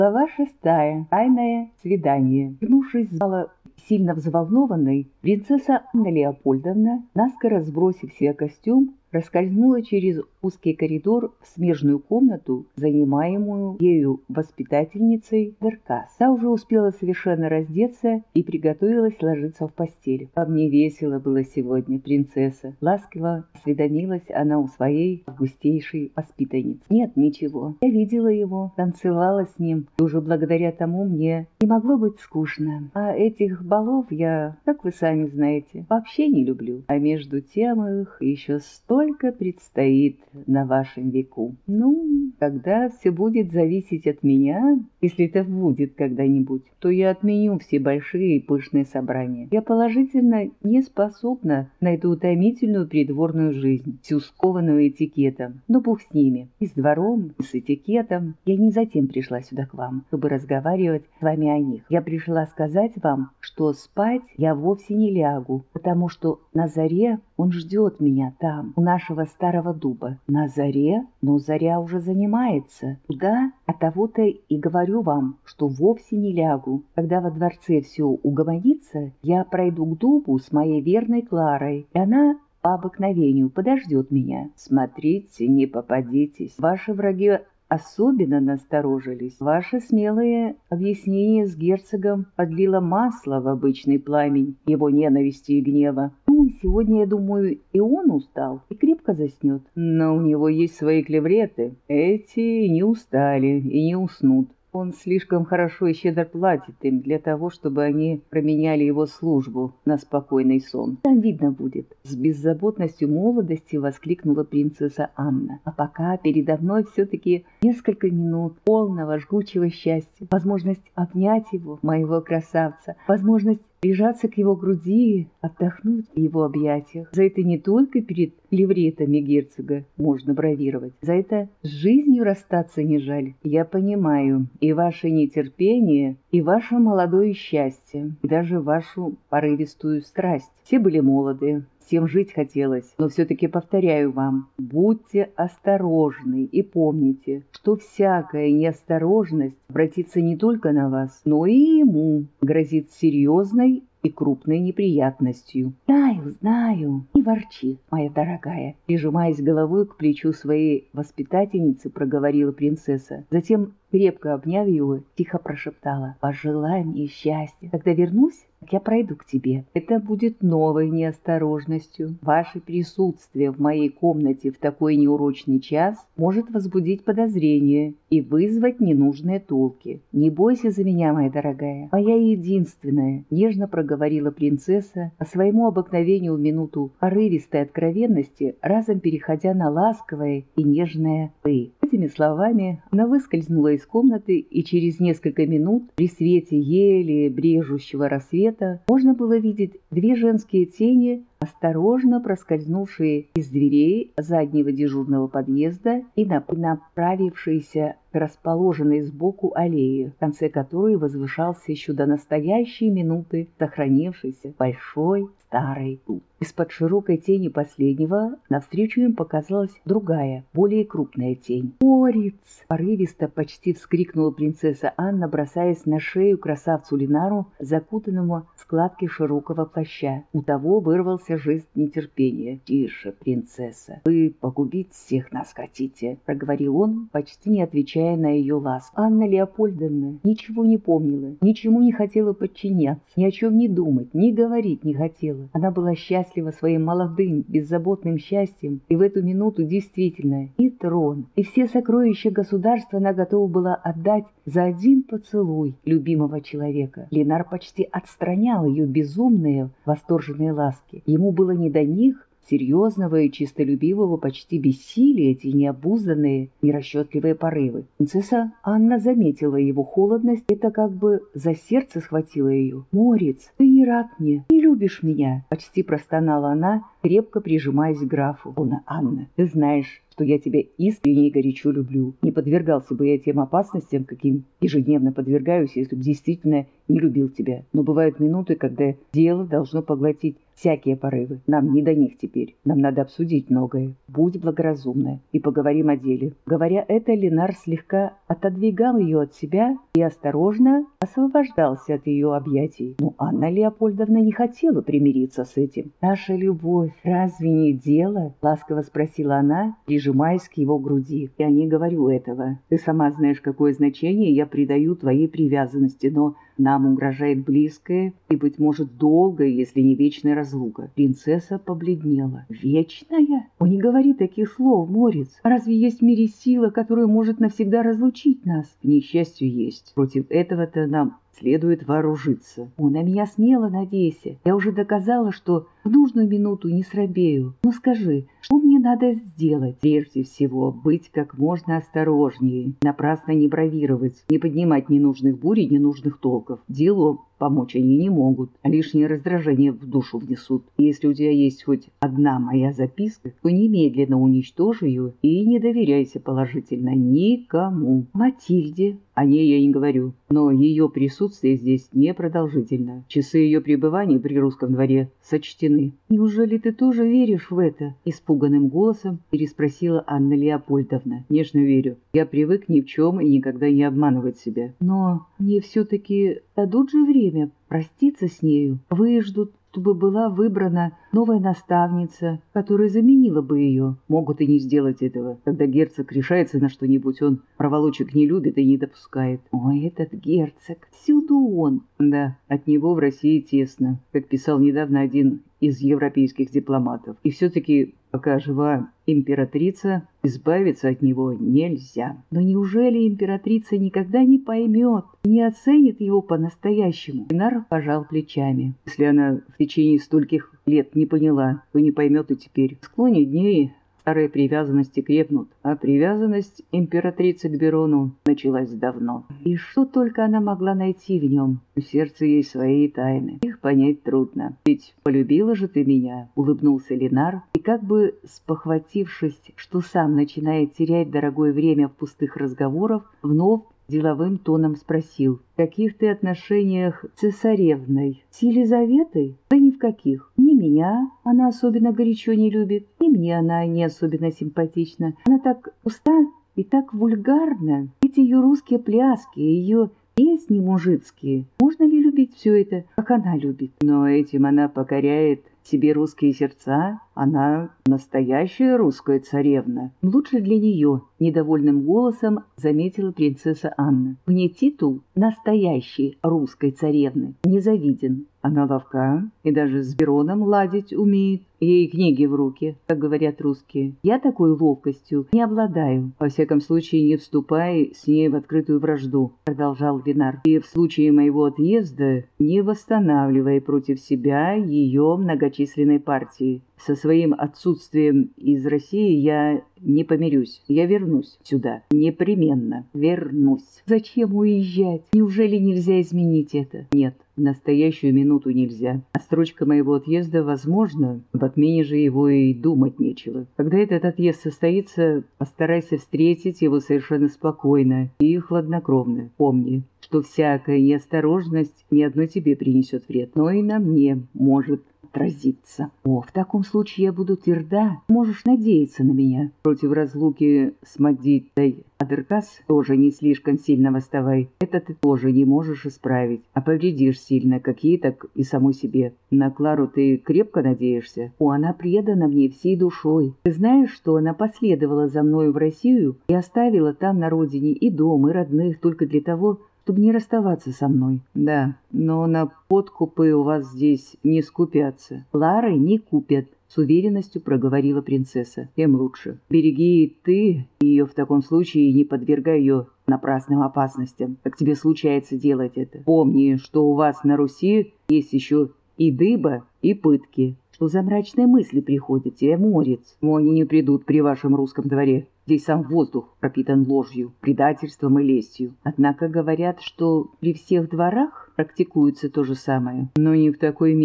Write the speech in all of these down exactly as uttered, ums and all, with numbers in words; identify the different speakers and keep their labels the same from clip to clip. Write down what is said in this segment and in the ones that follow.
Speaker 1: Глава шестая. Тайное свидание. Вернувшись с зала сильно взволнованной, принцесса Анна Леопольдовна, наскоро сбросив себе костюм, проскользнула через узкий коридор в смежную комнату, занимаемую ею воспитательницей Деркас. Та уже успела совершенно раздеться и приготовилась ложиться в постель. «Вам не весело было сегодня, принцесса», — ласково осведомилась она у своей августейшей воспитанницы. «Нет, ничего. Я видела его, танцевала с ним, и уже благодаря тому мне не могло быть скучно. А этих балов я, как вы сами знаете, вообще не люблю. А между тем их еще столько Только предстоит на вашем веку. Ну, когда все будет зависеть от меня, если это будет когда-нибудь, то я отменю все большие и пышные собрания. Я положительно не способна на эту утомительную придворную жизнь, всю скованную этикетом. Но бог с ними. И с двором, и с этикетом. Я не затем пришла сюда к вам, чтобы разговаривать с вами о них. Я пришла сказать вам, что спать я вовсе не лягу, потому что на заре он ждет меня там, у нашего старого дуба. На заре? Но заря уже занимается. Туда? А того-то и говорю вам, что вовсе не лягу. Когда во дворце все угомонится, я пройду к дубу с моей верной Кларой, и она по обыкновению подождет меня. Смотрите, не попадитесь. Ваши враги особенно насторожились. Ваше смелое объяснение с герцогом подлило масло в обычный пламень его ненависти и гнева. Ну, сегодня, я думаю, и он устал, и крепко заснет. Но у него есть свои клевреты. Эти не устали и не уснут. Он слишком хорошо и щедро платит им для того, чтобы они променяли его службу на спокойный сон. Там видно будет. С беззаботностью молодости воскликнула принцесса Анна. А пока передо мной все-таки несколько минут полного жгучего счастья. Возможность обнять его, моего красавца. Возможность прижаться к его груди, отдохнуть в его объятиях. За это не только перед клевретами герцога можно бравировать, за это с жизнью расстаться не жаль. Я понимаю и ваше нетерпение, и ваше молодое счастье, и даже вашу порывистую страсть. Все были молоды, всем жить хотелось, но все-таки повторяю вам, будьте осторожны и помните, что всякая неосторожность обратится не только на вас, но и ему грозит серьезной и крупной неприятностью. Знаю, знаю, не ворчи, моя дорогая. Прижимаясь головой к плечу своей воспитательницы, проговорила принцесса. Затем, крепко обняв его, тихо прошептала: «Пожелай мне счастья. Когда вернусь, я пройду к тебе. Это будет новой неосторожностью. Ваше присутствие в моей комнате в такой неурочный час может возбудить подозрения и вызвать ненужные толки. Не бойся за меня, моя дорогая, моя единственная», — нежно проговорила принцесса, по своему обыкновению в минуту порывистой откровенности, разом переходя на ласковое и нежное «ты». Этими словами она выскользнула из комнаты, и через несколько минут при свете еле брежущего рассвета можно было видеть две женские тени, осторожно проскользнувшие из дверей заднего дежурного подъезда и направившиеся к расположенной сбоку аллее, в конце которой возвышался еще до настоящей минуты сохранившийся большой старый дуб. Из-под широкой тени последнего навстречу им показалась другая, более крупная тень. «Морец!» — порывисто почти вскрикнула принцесса Анна, бросаясь на шею красавцу Ленару, закутанному в складки широкого плаща. У того вырвался жест нетерпения. «Тише, принцесса, вы погубить всех нас хотите», — проговорил он, почти не отвечая на ее ласку. Анна Леопольдовна ничего не помнила, ничему не хотела подчиняться, ни о чем не думать, ни говорить не хотела. Она была счастлива своим молодым, беззаботным счастьем, и в эту минуту действительно и трон, и все сокровища государства она готова была отдать за один поцелуй любимого человека. Ленар почти отстранял ее безумные, восторженные ласки. Ему было не до них, серьезного и чистолюбивого, почти бессилия, эти необузданные, нерасчетливые порывы. Принцесса Анна заметила его холодность, это как бы за сердце схватило ее. «Морец, ты не рад мне, не любишь меня», — почти простонала она, крепко прижимаясь к графу. «Анна, Анна, ты знаешь, что я тебя искренне и горячо люблю. Не подвергался бы я тем опасностям, каким ежедневно подвергаюсь, если бы действительно не любил тебя. Но бывают минуты, когда дело должно поглотить всякие порывы. Нам не до них теперь. Нам надо обсудить многое. Будь благоразумна и поговорим о деле». Говоря это, Ленар слегка отодвигал ее от себя и осторожно освобождался от ее объятий. Но Анна Леопольдовна не хотела примириться с этим. «Наша любовь разве не дело?» — ласково спросила она, прижимаясь к его груди. «Я не говорю этого. Ты сама знаешь, какое значение я придаю твоей привязанности, но нам угрожает близкая и, быть может, долгая, если не вечная разлука». Принцесса побледнела. «Вечная? О, не говори таких слов, Морец. Разве есть в мире сила, которая может навсегда разлучить нас?» «К несчастью, есть. Против этого-то нам следует вооружиться». «О, на меня смело надейся. Я уже доказала, что в нужную минуту не срабею. Но скажи, что мне надо сделать?» «Прежде всего, быть как можно осторожнее, напрасно не бравировать, не поднимать ненужных бурь и ненужных толков. Делу помочь они не могут, а лишнее раздражение в душу внесут. Если у тебя есть хоть одна моя записка, то немедленно уничтожь ее и не доверяйся положительно никому. Матильде». «О ней я не говорю, но ее присутствие здесь непродолжительно. Часы ее пребывания при русском дворе сочтены». «Неужели ты тоже веришь в это?» — испуганным голосом переспросила Анна Леопольдовна. «Конечно, верю. Я привык ни в чем и никогда не обманывать себя». «Но мне все-таки дадут же время проститься с нею, выждут, чтобы была выбрана новая наставница, которая заменила бы ее». «Могут и не сделать этого. Когда герцог решается на что-нибудь, он проволочек не любит и не допускает». «Ой, этот герцог, всюду он». «Да, от него в России тесно», как писал недавно один из европейских дипломатов. И все-таки, пока жива императрица, избавиться от него нельзя». «Но неужели императрица никогда не поймет и не оценит его по-настоящему?» Ленар пожал плечами. «Если она в течение стольких лет не поняла, то не поймет и теперь. В склоне дней старые привязанности крепнут, а привязанность императрицы к Берону началась давно. И что только она могла найти в нем? В сердце есть свои тайны. Их понять трудно. Ведь полюбила же ты меня», — улыбнулся Ленар, и как бы спохватившись, что сам начинает терять дорогое время в пустых разговорах, вновь деловым тоном спросил: «В каких ты отношениях с цесаревной? С Елизаветой? Да ни в каких. Ни меня она особенно горячо не любит, ни мне она не особенно симпатична. Она так пуста и так вульгарна. Эти ее русские пляски, ее песни мужицкие. Можно ли любить все это, как она любит?» «Но этим она покоряет себе русские сердца. Она настоящая русская царевна». «Лучше для нее», — недовольным голосом заметила принцесса Анна. «Мне титул настоящей русской царевны незавиден. Она ловка и даже с Бероном ладить умеет. Ей книги в руки, как говорят русские. Я такой ловкостью не обладаю. Во всяком случае, не вступай с ней в открытую вражду», — продолжал Ленар. «И в случае моего отъезда не восстанавливай против себя ее многочисленной партии. Со своим отсутствием из России я не помирюсь. Я вернусь сюда. Непременно вернусь». «Зачем уезжать? Неужели нельзя изменить это?» «Нет, в настоящую минуту нельзя. Отсрочка моего отъезда возможна, об отмене же его и думать нечего. Когда этот отъезд состоится, постарайся встретить его совершенно спокойно и хладнокровно. Помни, что всякая неосторожность не одной тебе принесет вред, но и на мне может отразиться». «О, в таком случае я буду тверда. Можешь надеяться на меня. Против разлуки с Магдитой Адеркас тоже не слишком сильно восставай. Это ты тоже не можешь исправить, а повредишь сильно, как ей, так и самой себе. На Клару ты крепко надеешься?» «О, она предана мне всей душой. Ты знаешь, что она последовала за мною в Россию и оставила там на родине и дом, и родных только для того, чтобы не расставаться со мной?» «Да, но на подкупы у вас здесь не скупятся». «Лары не купят», — с уверенностью проговорила принцесса. «Тем лучше. Береги и ты ее в таком случае и не подвергай ее напрасным опасностям, как тебе случается делать это. Помни, что у вас на Руси есть еще и дыба, и пытки». «Что за мрачные мысли приходят тебе, Морец?» «Но они не придут при вашем русском дворе. Здесь сам воздух пропитан ложью, предательством и лестью. Однако говорят, что при всех дворах практикуется то же самое. Но не в такой мере.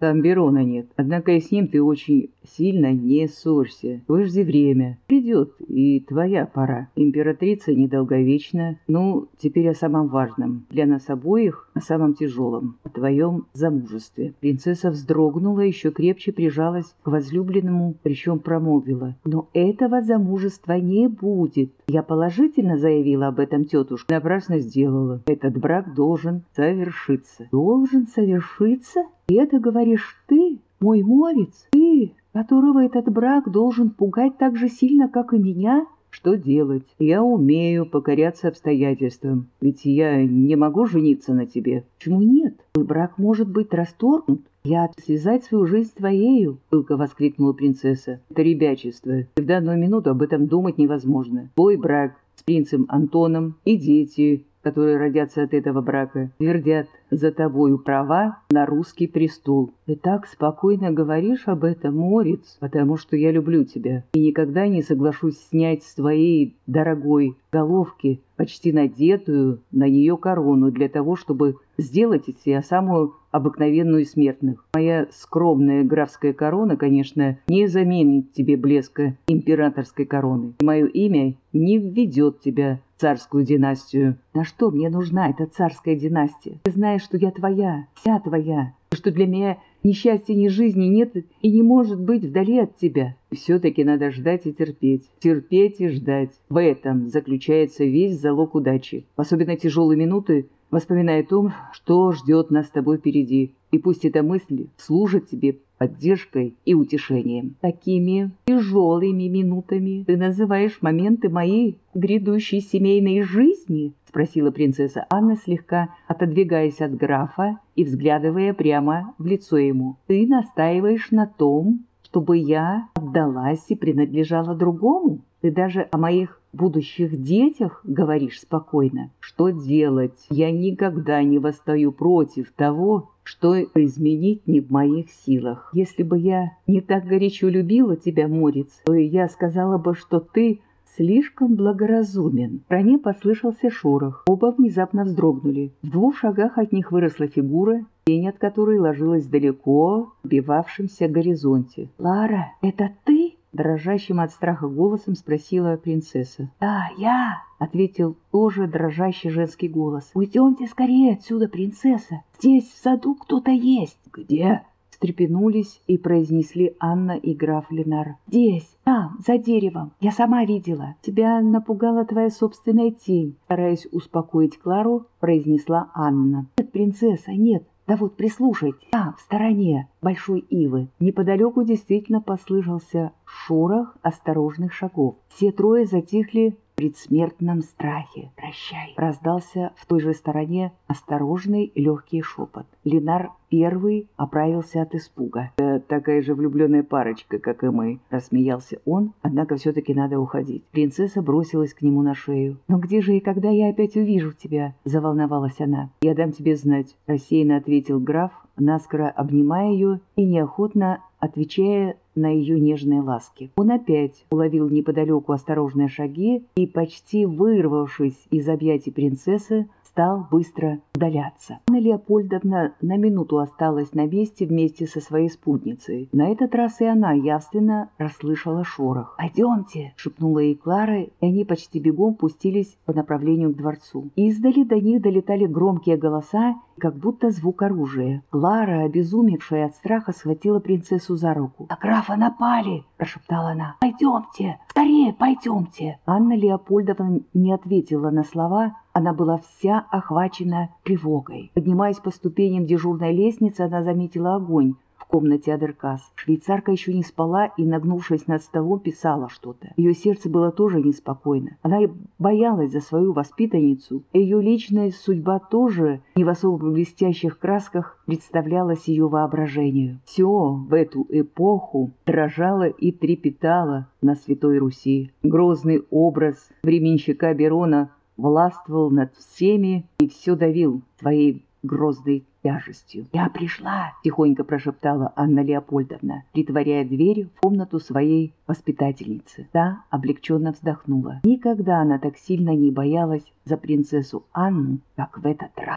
Speaker 1: Там Берона нет. Однако и с ним ты очень сильно не ссорься. Выжди время. Придет и твоя пора. Императрица недолговечна. Ну, теперь о самом важном. Для нас обоих о самом тяжелом. О твоем замужестве. Принцесса вздрогнула, еще крепче прижалась к возлюбленному, причем промолвила: но этого замужества не будет. Я положительно заявила об этом тетушке. Напрасно сделала. Этот брак должен совершиться. Должен совершиться? И это говоришь ты, мой Морец? Ты, которого этот брак должен пугать так же сильно, как и меня? Что делать? Я умею покоряться обстоятельствам. Ведь я не могу жениться на тебе. Почему нет? Твой брак может быть расторгнут. Я связать свою жизнь с твоею, — пылко воскликнула принцесса. Это ребячество. В данную минуту об этом думать невозможно. Твой брак с принцем Антоном и дети, которые родятся от этого брака, твердят за тобою права на русский престол. Ты так спокойно говоришь об этом, Морец, потому что я люблю тебя и никогда не соглашусь снять с твоей дорогой головки почти надетую на нее корону для того, чтобы сделать из себя самую обыкновенную из смертных. Моя скромная графская корона, конечно, не заменит тебе блеска императорской короны. И мое имя не введет тебя в царскую династию. На что мне нужна эта царская династия? Ты знаешь, что я твоя, вся твоя, что для меня ни счастья, ни жизни нет и не может быть вдали от тебя. Все-таки надо ждать и терпеть. Терпеть и ждать. В этом заключается весь залог удачи. В особенно тяжелые минуты воспоминай о том, что ждет нас с тобой впереди. И пусть эта мысль служит тебе поддержкой и утешением. Такими тяжелыми минутами ты называешь моменты моей грядущей семейной жизни? — спросила принцесса Анна, слегка отодвигаясь от графа и взглядывая прямо в лицо ему. Ты настаиваешь на том, чтобы я отдалась и принадлежала другому? Ты даже о моих будущих детях говоришь спокойно. Что делать? Я никогда не восстаю против того, что изменить не в моих силах. Если бы я не так горячо любила тебя, Морец, то я сказала бы, что ты слишком благоразумен. В стороне послышался шорох. Оба внезапно вздрогнули. В двух шагах от них выросла фигура, тень от которой ложилась далеко в вбивавшемся горизонте. «Лара, это ты?» — дрожащим от страха голосом спросила принцесса. «Да, я!» — ответил тоже дрожащий женский голос. «Уйдемте скорее отсюда, принцесса! Здесь в саду кто-то есть!» «Где?» — встрепенулись и произнесли Анна и граф Ленар. «Здесь, там, за деревом. Я сама видела. Тебя напугала твоя собственная тень», — стараясь успокоить Клару, произнесла Анна. «Нет, принцесса, нет. Да вот, прислушайте, там, в стороне большой ивы». Неподалеку действительно послышался шорох осторожных шагов. Все трое затихли в предсмертном страхе. «Прощай!» — раздался в той же стороне осторожный легкий шепот. Ленар первый оправился от испуга. «Да, такая же влюбленная парочка, как и мы», — рассмеялся он, однако все-таки надо уходить. Принцесса бросилась к нему на шею. «Но где же и когда я опять увижу тебя?» — заволновалась она. «Я дам тебе знать», — рассеянно ответил граф, наскоро обнимая ее и неохотно отвечая на ее нежные ласки. Он опять уловил неподалеку осторожные шаги и, почти вырвавшись из объятий принцессы, стал быстро удаляться. Анна Леопольдовна на минуту осталась на месте вместе со своей спутницей. На этот раз и она явственно расслышала шорох. «Пойдемте!» — шепнула ей Клара, и они почти бегом пустились по направлению к дворцу. Издали до них долетали громкие голоса, как будто звук оружия. Клара, обезумевшая от страха, схватила принцессу за руку. «На графа напали!» — прошептала она. «Пойдемте! Скорее, пойдемте!» Анна Леопольдовна не ответила на слова. Она была вся охвачена тревогой. Поднимаясь по ступеням дежурной лестницы, она заметила огонь в комнате Адеркас. Швейцарка еще не спала и, нагнувшись над столом, писала что-то. Ее сердце было тоже неспокойно. Она боялась за свою воспитанницу. Ее личная судьба тоже не в особо блестящих красках представлялась ее воображению. Все в эту эпоху дрожало и трепетало на Святой Руси. Грозный образ временщика Берона властвовал над всеми и все давил своей грозной тяжестью. «Я пришла!» — тихонько прошептала Анна Леопольдовна, притворяя дверь в комнату своей воспитательницы. Та облегченно вздохнула. Никогда она так сильно не боялась за принцессу Анну, как в этот раз.